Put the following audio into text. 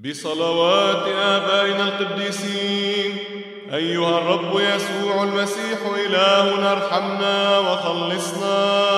بصلوات آبائنا القديسين. أيها الرب يسوع المسيح إلهنا ارحمنا وخلصنا.